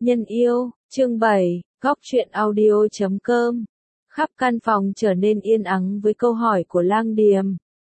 Nhân yêu, chương 7, góc truyện audio.com. Khắp căn phòng trở nên yên ắng với câu hỏi của Lang Điềm.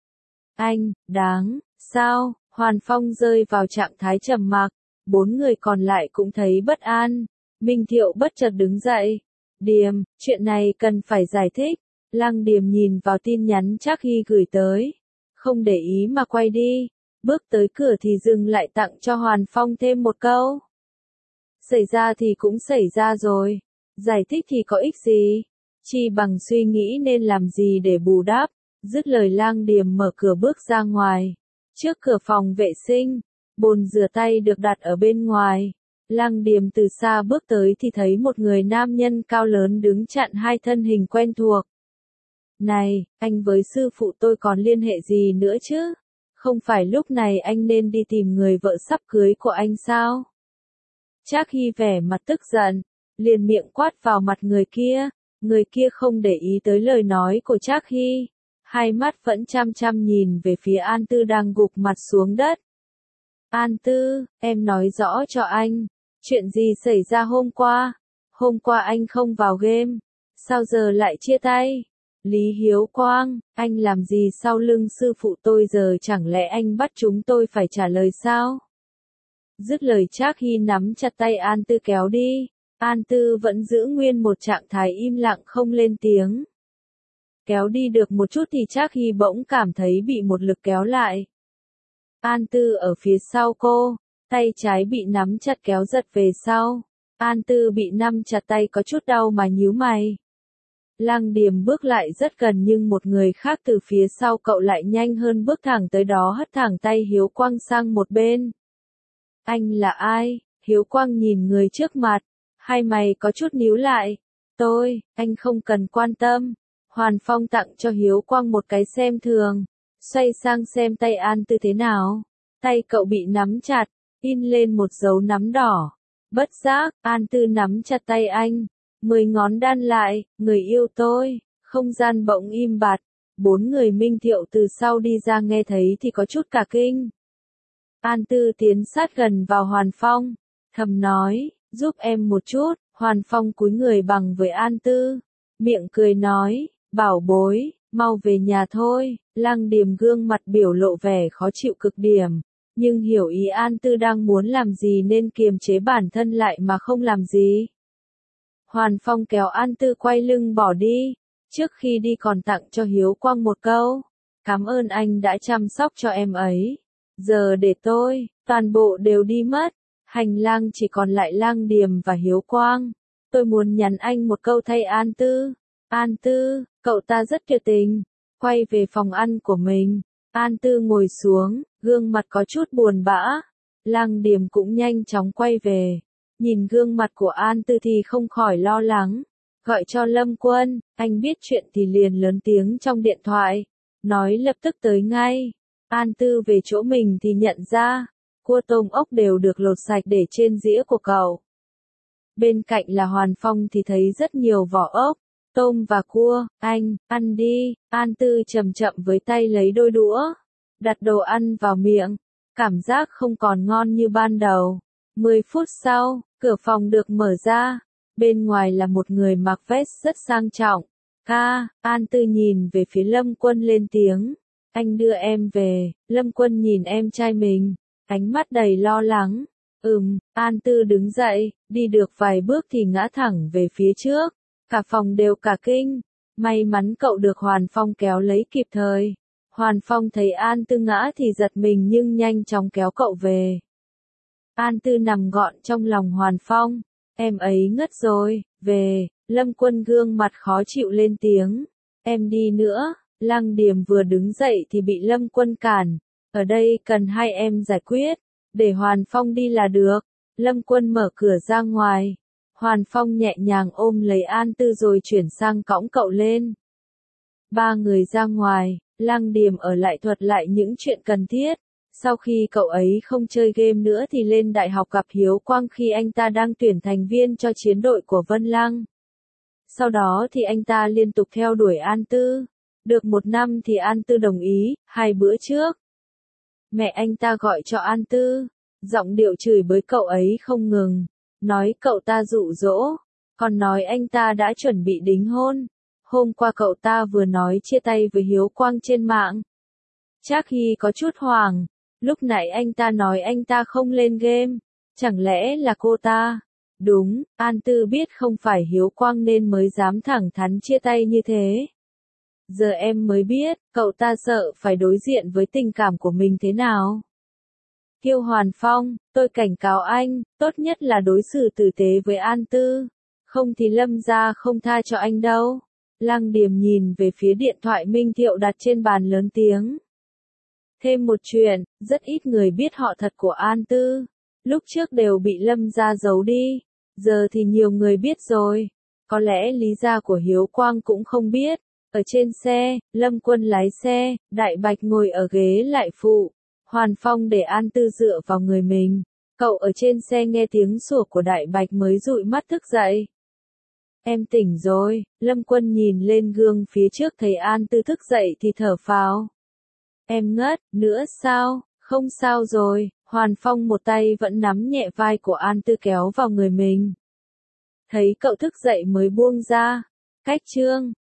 Anh, đáng, sao? Hoàn Phong rơi vào trạng thái trầm mặc, bốn người còn lại cũng thấy bất an. Minh Thiệu bất chợt đứng dậy. Điềm, chuyện này cần phải giải thích. Lang Điềm nhìn vào tin nhắn Trác Hy gửi tới. Không để ý mà quay đi. Bước tới cửa thì dừng lại tặng cho Hoàn Phong thêm một câu. Xảy ra thì cũng xảy ra rồi. Giải thích thì có ích gì? Chi bằng suy nghĩ nên làm gì để bù đắp. Dứt lời Lang Điềm mở cửa bước ra ngoài. Trước cửa phòng vệ sinh, bồn rửa tay được đặt ở bên ngoài. Lang Điềm từ xa bước tới thì thấy một người nam nhân cao lớn đứng chặn hai thân hình quen thuộc. Này, anh với sư phụ tôi còn liên hệ gì nữa chứ? Không phải lúc này anh nên đi tìm người vợ sắp cưới của anh sao? Trác Hy vẻ mặt tức giận, liền miệng quát vào mặt người kia không để ý tới lời nói của Trác Hy, hai mắt vẫn chăm chăm nhìn về phía An Tư đang gục mặt xuống đất. An Tư, em nói rõ cho anh, chuyện gì xảy ra hôm qua? Hôm qua anh không vào game, sao giờ lại chia tay? Lý Hiếu Quang, anh làm gì sau lưng sư phụ tôi giờ chẳng lẽ anh bắt chúng tôi phải trả lời sao? Dứt lời Trác Hy nắm chặt tay An Tư kéo đi. An Tư vẫn giữ nguyên một trạng thái im lặng không lên tiếng. Kéo đi được một chút thì Trác Hy bỗng cảm thấy bị một lực kéo lại. An Tư ở phía sau cô, tay trái bị nắm chặt kéo giật về sau. An Tư bị nắm chặt tay có chút đau mà nhíu mày. Lang Điềm bước lại rất gần nhưng một người khác từ phía sau cậu lại nhanh hơn bước thẳng tới đó hất thẳng tay Hiếu Quang sang một bên. Anh là ai? Hiếu Quang nhìn người trước mặt, hai mày có chút nhíu lại. Anh không cần quan tâm. Hoàn Phong tặng cho Hiếu Quang một cái xem thường, xoay sang xem tay An Tư thế nào. Tay cậu bị nắm chặt, in lên một dấu nắm đỏ. Bất giác, An Tư nắm chặt tay anh, 10 ngón đan lại, người yêu tôi. Không gian bỗng im bặt, bốn người Minh Thiệu từ sau đi ra nghe thấy thì có chút cả kinh. An Tư tiến sát gần vào Hoàn Phong, thầm nói, giúp em một chút. Hoàn Phong cúi người bằng với An Tư, miệng cười nói, bảo bối, mau về nhà thôi. Lang Điềm gương mặt biểu lộ vẻ khó chịu cực điểm, nhưng hiểu ý An Tư đang muốn làm gì nên kiềm chế bản thân lại mà không làm gì. Hoàn Phong kéo An Tư quay lưng bỏ đi, trước khi đi còn tặng cho Hiếu Quang một câu, cảm ơn anh đã chăm sóc cho em ấy. Giờ để tôi, toàn bộ đều đi mất, hành lang chỉ còn lại Lang Điềm và Hiếu Quang. Tôi muốn nhắn anh một câu thay An Tư. An Tư, cậu ta rất tuyệt tình. Quay về phòng ăn của mình, An Tư ngồi xuống, gương mặt có chút buồn bã. Lang Điềm cũng nhanh chóng quay về. Nhìn gương mặt của An Tư thì không khỏi lo lắng. Gọi cho Lâm Quân, anh biết chuyện thì liền lớn tiếng trong điện thoại, nói lập tức tới ngay. An Tư về chỗ mình thì nhận ra, cua tôm ốc đều được lột sạch để trên dĩa của cậu. Bên cạnh là Hoàn Phong thì thấy rất nhiều vỏ ốc, tôm và cua. Anh, ăn đi. An Tư chậm chậm với tay lấy đôi đũa, đặt đồ ăn vào miệng, cảm giác không còn ngon như ban đầu. 10 phút sau, cửa phòng được mở ra, bên ngoài là một người mặc vest rất sang trọng. An Tư nhìn về phía Lâm Quân lên tiếng. Anh đưa em về. Lâm Quân nhìn em trai mình, ánh mắt đầy lo lắng. An Tư đứng dậy, đi được vài bước thì ngã thẳng về phía trước. Cả phòng đều cả kinh. May mắn cậu được Hoàn Phong kéo lấy kịp thời. Hoàn Phong thấy An Tư ngã thì giật mình nhưng nhanh chóng kéo cậu về. An Tư nằm gọn trong lòng Hoàn Phong. Em ấy ngất rồi, về. Lâm Quân gương mặt khó chịu lên tiếng. Em đi nữa. Lang Điềm vừa đứng dậy thì bị Lâm Quân cản. Ở đây cần hai em giải quyết. Để Hoàn Phong đi là được. Lâm Quân mở cửa ra ngoài. Hoàn Phong nhẹ nhàng ôm lấy An Tư rồi chuyển sang cõng cậu lên. Ba người ra ngoài, Lang Điềm ở lại thuật lại những chuyện cần thiết. Sau khi cậu ấy không chơi game nữa thì lên đại học gặp Hiếu Quang khi anh ta đang tuyển thành viên cho chiến đội của Vân Lăng. Sau đó thì anh ta liên tục theo đuổi An Tư. Được 1 năm thì An Tư đồng ý. 2 bữa trước, mẹ anh ta gọi cho An Tư, giọng điệu chửi bới cậu ấy không ngừng. nói cậu ta dụ dỗ, còn nói anh ta đã chuẩn bị đính hôn. Hôm qua cậu ta vừa nói chia tay với Hiếu Quang trên mạng. Trác Hy có chút hoảng, lúc nãy anh ta nói anh ta không lên game, chẳng lẽ là cô ta? Đúng, An Tư biết không phải Hiếu Quang nên mới dám thẳng thắn chia tay như thế. Giờ em mới biết, cậu ta sợ phải đối diện với tình cảm của mình thế nào. Kiêu Hoàn Phong, tôi cảnh cáo anh, tốt nhất là đối xử tử tế với An Tư, không thì Lâm gia không tha cho anh đâu. Lăng Điềm nhìn về phía điện thoại Minh Thiệu đặt trên bàn lớn tiếng. Thêm một chuyện, rất ít người biết họ thật của An Tư. Lúc trước đều bị Lâm gia giấu đi, giờ thì nhiều người biết rồi. Có lẽ lý gia của Hiếu Quang cũng không biết. Ở trên xe, Lâm Quân lái xe, Đại Bạch ngồi ở ghế lại phụ. Hoàn Phong để An Tư dựa vào người mình. Cậu ở trên xe nghe tiếng sủa của Đại Bạch mới dụi mắt thức dậy. Em tỉnh rồi, Lâm Quân nhìn lên gương phía trước thấy An Tư thức dậy thì thở phào. Em ngất, nữa sao, không sao rồi, Hoàn Phong một tay vẫn nắm nhẹ vai của An Tư kéo vào người mình. Thấy cậu thức dậy mới buông ra. Cách chương